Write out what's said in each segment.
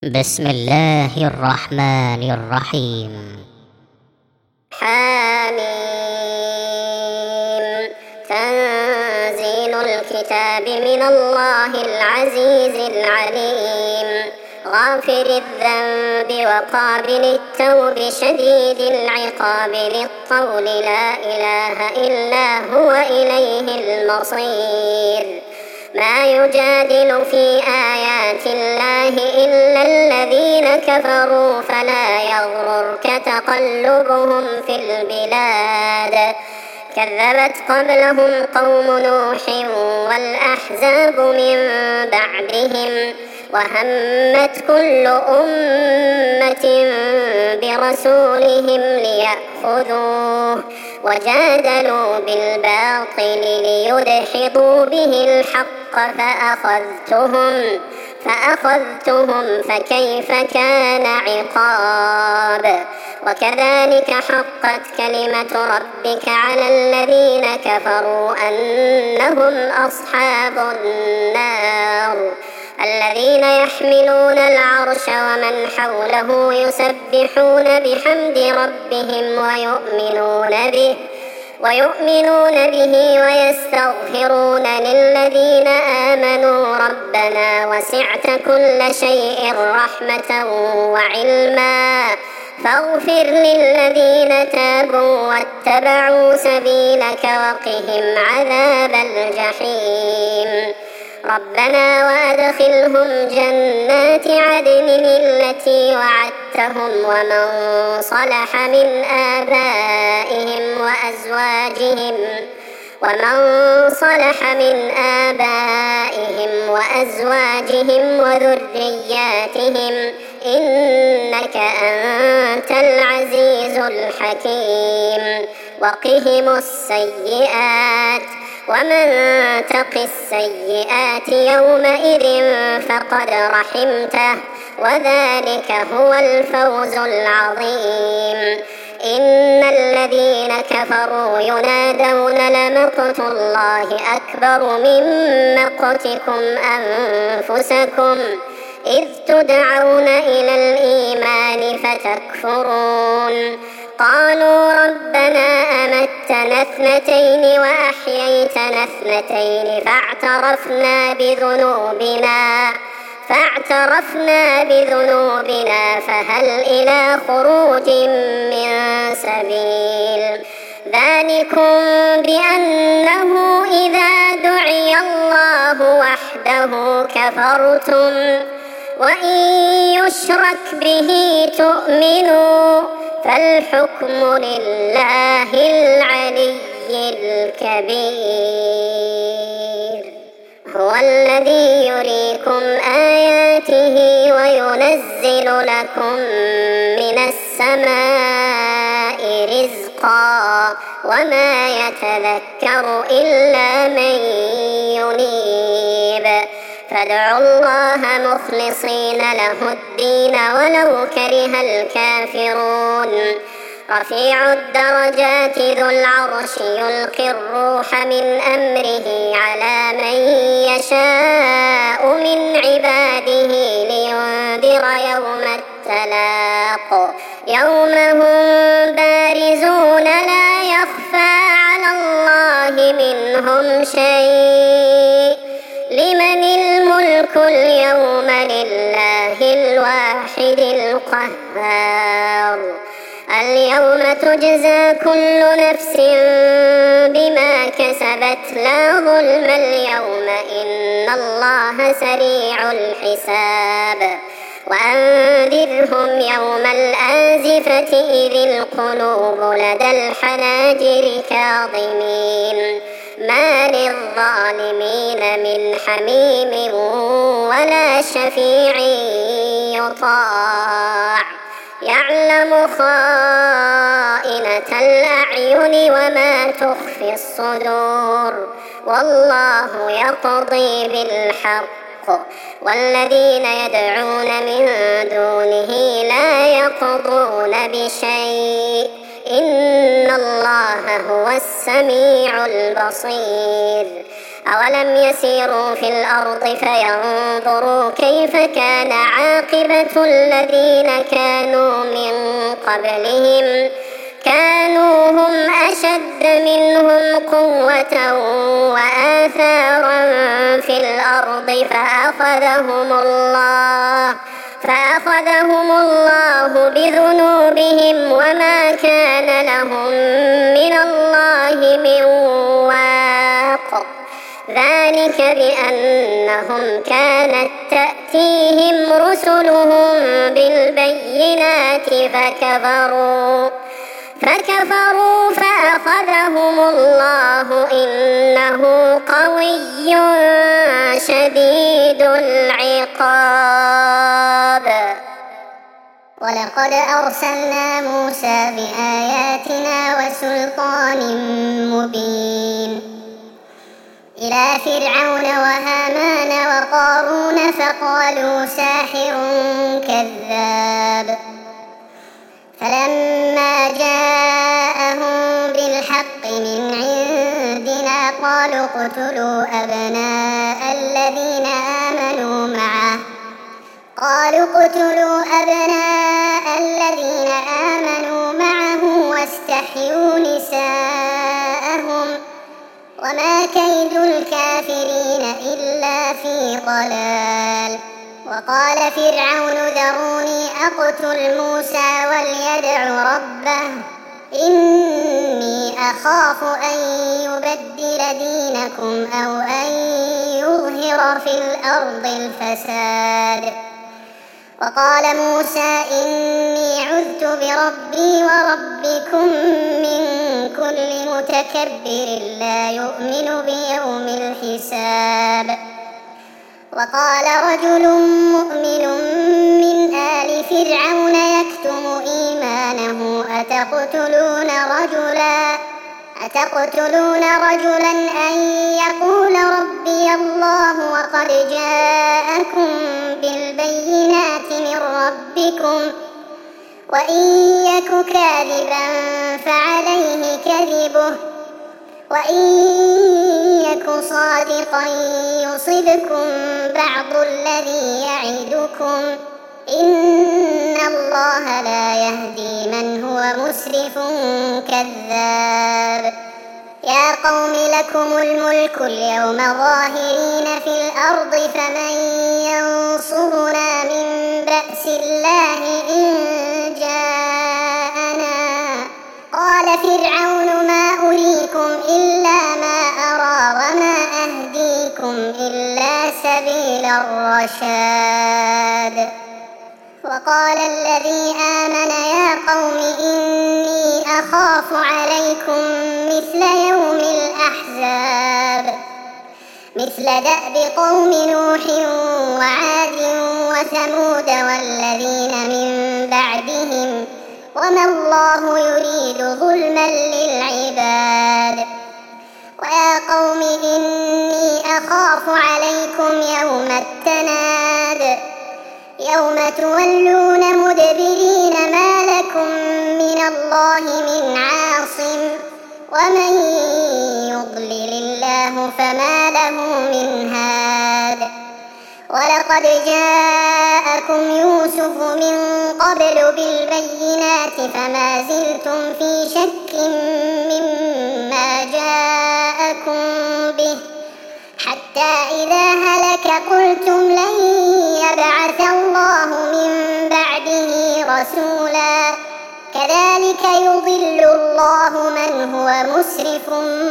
بسم الله الرحمن الرحيم. حميم. تنزيل الكتاب من الله العزيز العليم، غافر الذنب وقابل التوب شديد العقاب للطول، لا إله إلا هو إليه المصير. ما يجادل في آيات الله إلا الذين كفروا، فلا يغررك تقلبهم في البلاد. كذبت قبلهم قوم نوح والأحزاب من بعدهم، وهمت كل أمة برسولهم ليأخذوه، وجادلوا بالباطل ليدحضوا به الحق فأخذتهم فكيف كان عقاب. وكذلك حقت كلمة ربك على الذين كفروا أنهم أصحاب النار. الذين يحملون العرش ومن حوله يسبحون بحمد ربهم ويؤمنون به ويستغفرون للذين آمنوا ربنا وسعت كل شيء رحمة وعلما، فاغفر للذين تابوا واتبعوا سبيلك وقهم عذاب الجحيم. ربنا وأدخلهم جنات عدن التي وعدتهم ومن صلح من آبائهم وأزواجهم وذرياتهم إنك أنت العزيز الحكيم. وقهم السيئات، ومن تق السيئات يومئذ فقد رحمته، وذلك هو الفوز العظيم. إن الذين كفروا ينادون لمقت الله أكبر من مقتكم أنفسكم إذ تدعون إلى الإيمان فتكفرون. قالوا ربنا أمتنا اثنتين وأحييتنا اثنتين فاعترفنا بذنوبنا فهل إلى خروج من سبيل. ذلكم بأنه إذا دعي الله وحده كفرتم، وإن يشرك به تؤمنوا، فالحكم لله العلي الكبير. هو الذي يريكم آياته وينزل لكم من السماء رزقا، وما يتذكر إلا من ينيب. فادعوا الله مخلصين له الدين ولو كره الكافرون. رفيع الدرجات ذو العرش يلقي الروح من أمره على من يشاء من عباده لينذر يوم التلاق، يوم هم بارزون لا يخفى على الله منهم شيء. لمن الملك اليوم؟ لله الواحد القهار. اليوم تجزى كل نفس بما كسبت لا ظلم اليوم إن الله سريع الحساب. وأنذرهم يوم الآزفة إذ القلوب لدى الحناجر كاظمين، ما للظالمين من حميم ولا شفيع يطاع. يعلم خائنة الأعين وما تخفي الصدور، والله يقضي بالحق، والذين يدعون من دونه لا يقضون بشيء، إن الله هو السميع البصير. أولم يسيروا في الأرض فينظروا كيف كان عاقبة الذين كانوا من قبلهم كانوا هم أشد منهم قوة وآثارا في الأرض فأخذهم الله بذنوبهم وما كان لهم من الله من واق ذلك بأنهم كانت تأتيهم رسلهم بالبينات فكفروا فأخذهم الله إنه قوي شديد العقاب. ولقد أرسلنا موسى بآياتنا وسلطان مبين إلى فرعون وهامان وقارون فقالوا ساحر كذاب. فلما جاءهم بالحق من عندنا قالوا اقتلوا أبناء الذين آمنوا معه واستحيوا نساءهم وما كيد الكافرين إلا في ضلال. وقال فرعون ذروني أقتل موسى وليدع ربه إني أخاف أن يبدل دينكم أو أن يظهر في الأرض الفساد. وقال موسى إني عذت بربي وربكم من كل متكبر لا يؤمن بيوم الحساب. وقال رجل مؤمن من آل فرعون يكتم إيمانه أتقتلون رجلا أن يقول ربي الله وقد جاءكم بالبينات من ربكم وإن يك كاذبا فعليه كذبه وإن يك صادقا يصبكم بعض الذي يعدكم إن الله لا يهدي من هو مسرف كذاب. يا قوم لكم الملك اليوم ظاهرين في الأرض فمن ينصرنا من بأس الله إن جاءنا. قال فرعون ما أريكم إلا ما أرى وما أهديكم إلا سبيل الرشاد. وقال الذي آمن يا قوم إني أخاف عليكم مثل يوم الأحزاب مثل دأب قوم نوح وعاد وثمود والذين من بعدهم وما الله يريد ظلما للعباد. ويا قوم إني أخاف عليكم يوم التناد يوم تولون مدبرين ما لكم من الله من عاصم ومن يضلل الله فما له من هاد. ولقد جاءكم يوسف من قبل بالبينات فما زلتم في شك مما جاءكم به حتى إذا هلك قلتم لن يبعث الله من بعده رسولا كذلك يضل الله من هو مسرف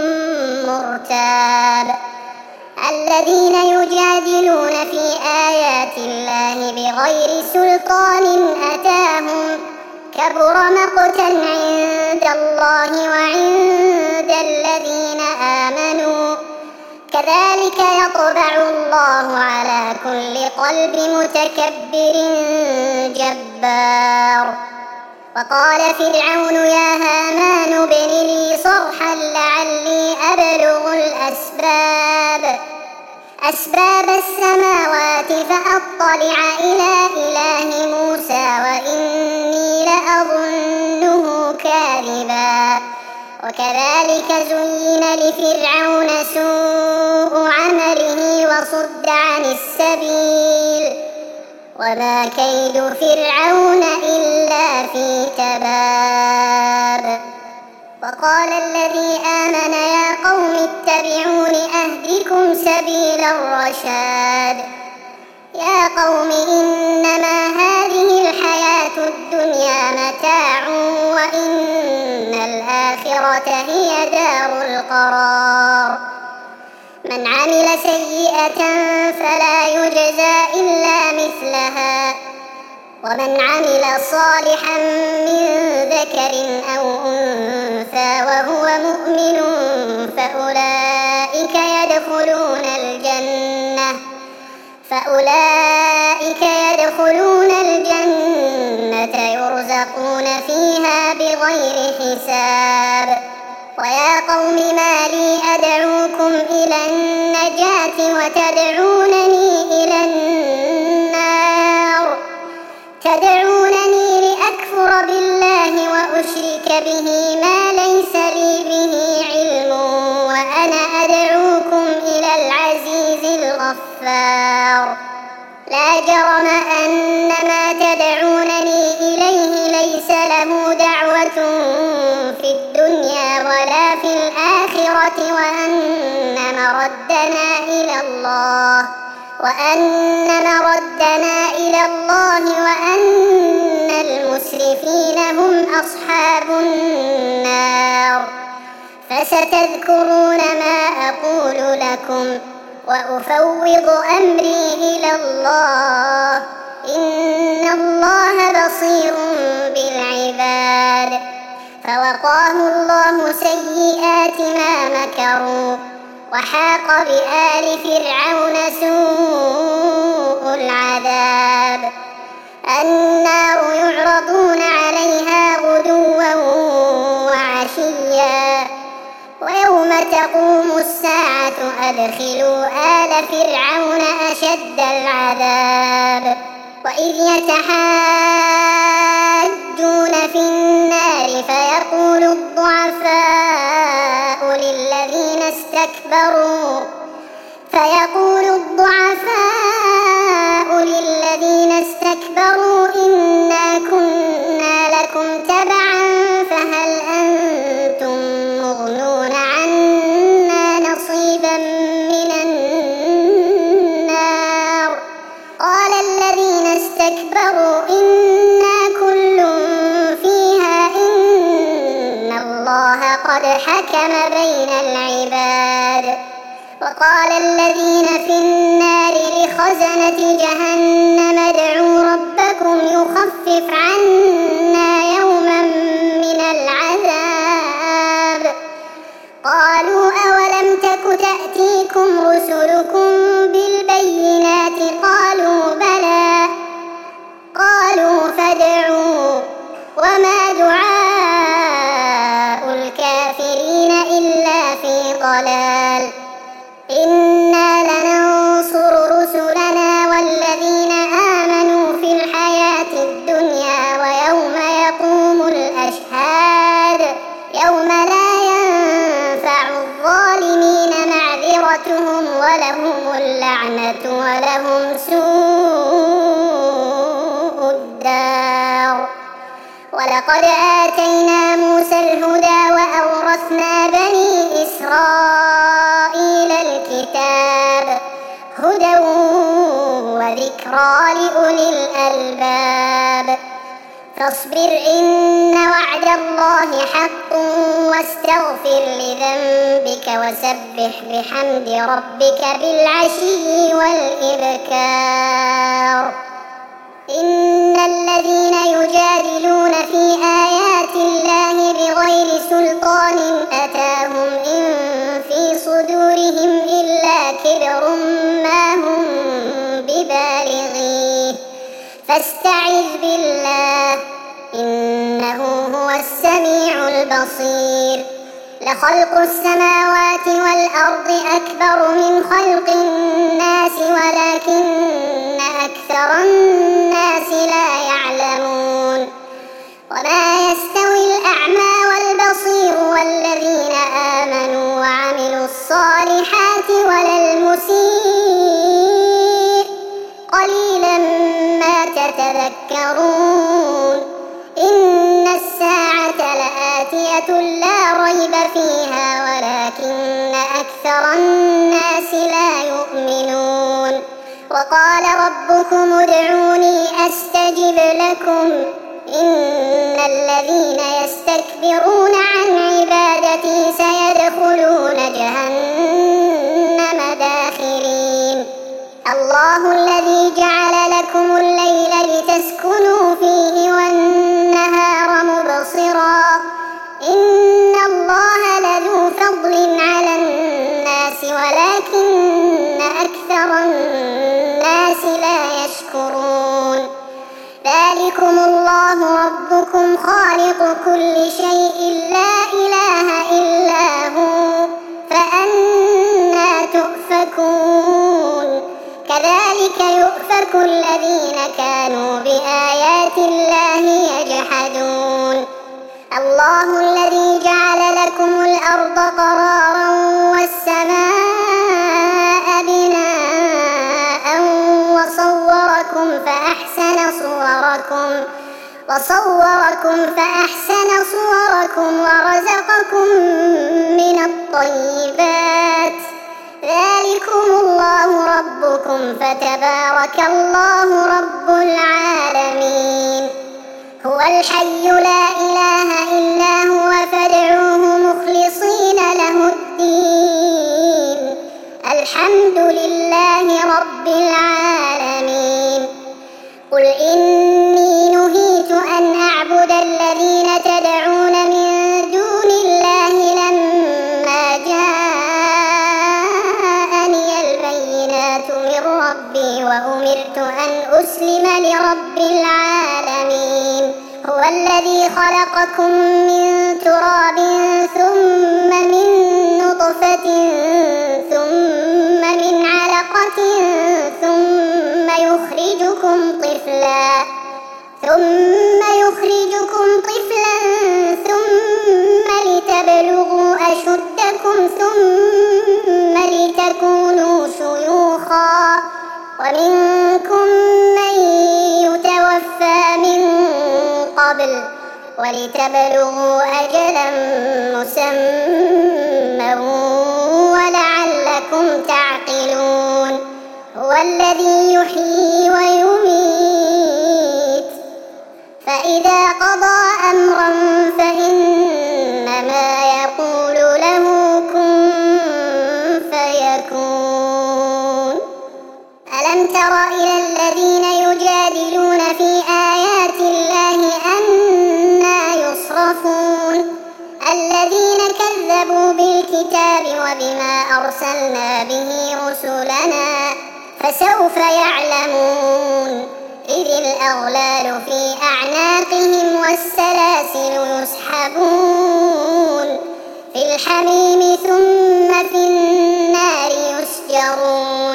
مرتاب. الذين يجادلون في آيات الله بغير سلطان أتاهم كبر مقتا عند الله وعند الذين آمنوا كذلك يطبع الله على كل قلب متكبر جبار. وقال فرعون يا هامان ابن لي صرحا لعلي أبلغ أسباب السماوات فأطلع إلى إله موسى وإني لأظنه كاذبا. وكذلك زين لفرعون سوء وصد عن السبيل وما كيد فرعون إلا في تباب. وقال الذي آمن يا قوم اتبعون أهدكم سبيل الرشاد. يا قوم إنما هذه الحياة الدنيا متاع وإن الآخرة هي دار القرار. من عمل سيئة فلا يجزى إلا مثلها ومن عمل صالحا من ذكر أو أنثى وهو مؤمن فأولئك يدخلون الجنة يرزقون فيها بغير حساب. ويا قوم ما لي أدعوكم إلى النجاة وتدعونني إلى النار تدعونني لأكفر بالله وأشرك به ما ليس لي به علم وأنا أدعوكم إلى العزيز الغفار. لا جرم أن ما تدعونني إليه ليس له دعوة في الدنيا ولا في الآخرة وأن مردنا إلى الله وأن المسرفين هم أصحاب النار. فستذكرون ما أقول لكم وأفوض أمري إلى الله إن الله بصير بالعباد. فوقاه الله سيئات ما مكروا وحاق بآل فرعون سوء العذاب. النار يعرضون عليها غدوا وعشيا ويوم تقوم الساعة أدخلوا آل فرعون أشد العذاب. وإذ يتحاجون في النار فيقول الضعفاء للذين استكبروا إنا كنا لكم تبعا فهل أنتم مغنون عنا نصيبا من النار. قال الذين استكبروا إنا كل فيها إن الله قد حكم بين العباد. وقال الذين في النار لخزنة جهنم ادعوا ربكم يخفف عنا يوما من العذاب. قالوا أولم تك تأتيكم رسلكم بالبينات قالوا بلى. قالوا فادعوا وما دعاء الكافرين إلا في ضلال. إنا لننصر رسلنا والذين آمنوا في الحياة الدنيا ويوم يقوم الأشهاد يوم لا ينفع الظالمين معذرتهم ولهم اللعنة ولهم سوء الدار. ولقد آتينا موسى الهدى وأورثنا بني إسرائيل الكتاب هدى وذكرى لأولي الألباب. فاصبر إن وعد الله حق واستغفر لذنبك وسبح بحمد ربك بالعشي والإبكار. إن الذين يجادلون في آيات الله بغير سلطان أتاهم إن في صدورهم إلا كبر ما هم ببالغيه فاستعذ بالله إنه هو السميع البصير. لخلق السماوات والأرض أكبر من خلق الناس ولكن أكثر الناس لا يعلمون. وما يستوي الأعمى والبصير والذين آمنوا وعملوا الصالحات ولا المسيء تذكرون إن الساعة لآتية لا ريب فيها ولكن أكثر الناس لا يؤمنون وقال ربكم ادعوني أستجب لكم إن الذين يستكبرون عن عبادتي سيدخلون جهنم داخرين الله الذي جعل لكم الليل لتسكنوا فيه والنهار مبصرا إن الله لذو فضل على الناس ولكن أكثر الناس لا يشكرون ذلكم الله ربكم خالق كل شيء لا إله إلا هو فأنى تؤفكون كذلك يؤفك الذين كانوا بآيات الله يجحدون الله الذي جعل لكم الأرض قرارا والسماء بناء وصوركم فأحسن صوركم ورزقكم من الطيبات ذلكم الله ربكم فتبارك الله رب العالمين هو الحي لا إله إلا هو فادعوه مخلصين له الدين الحمد لله رب العالمين قل إني نهيت أن أعبد الذين تدعون من دون الله لما جاءني البينات من ربي وأمرت أن أسلم لرب العالمين هو الذي خلقكم من تراب ثم من نطفة ثم من علقة ثم يخرجكم طفلا ثم لتبلغوا أشدكم ثم لتكونوا شيوخا ومنكم من يتوفى من قبل ولتبلغوا أجلا مسمى ولعلكم تعقلون هو الذي يحيي ويميت فإذا قضى أمرا فإنما يقول له كن فيكون ألم تر إلى الذين يجادلون في آيات الله أنى يصرفون الذين كذبوا بالكتاب وبما أرسلنا به رسلنا فسوف يعلمون إذ الأغلال في أعناقهم والسلاسل يسحبون في الحميم ثم في النار يسجرون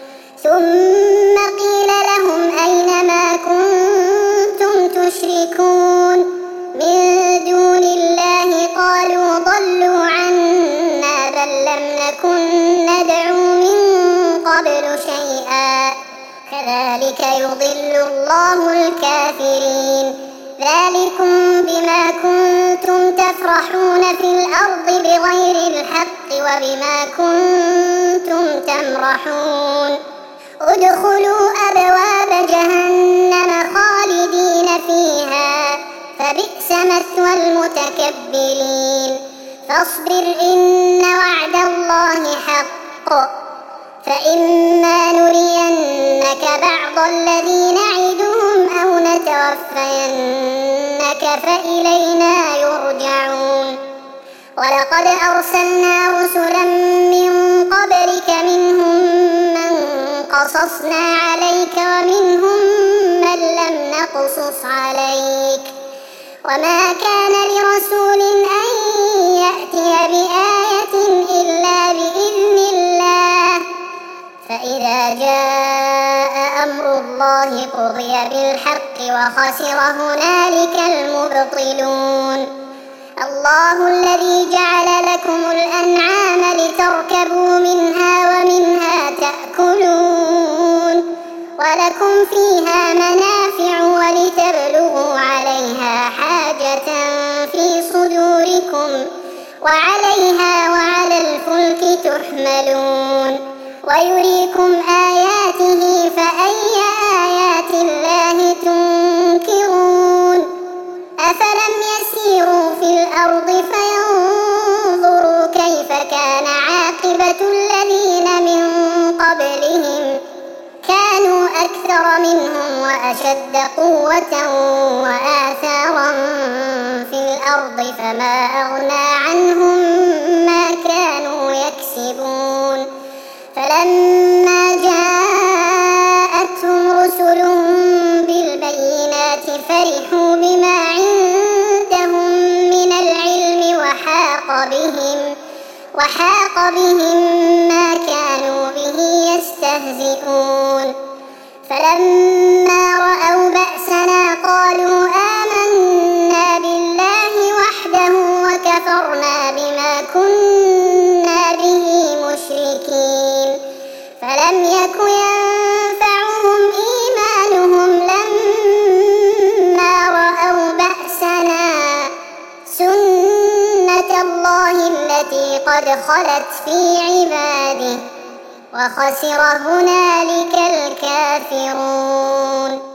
ثم قيل لهم أين ما كنتم تشركون من دون الله قالوا ضلوا عنا بل لم نكن ندعو من قبل شيئا كذلك يضل الله الكافرين ذلكم بما كنتم تفرحون في الأرض بغير الحق وبما كنتم تمرحون ادخلوا أبواب جهنم خالدين فيها فبئس مثوى المتكبرين فاصبر إن وعد الله حق فإما نرينك بعض الذي نعدهم أو نتوفينك فإلينا يرجعون ولقد أرسلنا رسلا من قبلك منهم من قصصنا عليك ومنهم من لم نقصص عليك وما كان لرسول أن يأتي بآية إلا بإذن الله فإذا جاء أمر الله قضي بالحق وخسر هنالك المبطلون الله الذي جعل لكم الأنعام لتركبوا منها ومنها تأكلون ولكم فيها منافع ولتبلغوا عليها حاجة في صدوركم وعليها وعلى الفلك تحملون ويريكم آياته فأي آيات الله تنكرون أفلم يسيروا في الأرض فينظروا كيف كان عاقبة الذين من قبلهم كانوا أكثر منهم وأشد قوة وآثارا في الأرض فما أغنى عنهم ما كانوا يكسبون فلما جاءتهم رسلهم بالبينات فرحوا بما عندهم من العلم وحاق بهم ما كانوا به يستهزئون فلما رأوا بأسنا قالوا آمنا بالله وحده وكفرنا بما كنا به مشركين فلم يك ينفعهم إيمانهم لما رأوا بأسنا سنة الله التي قد خلت في عباده وخسر هنالك الكافرون.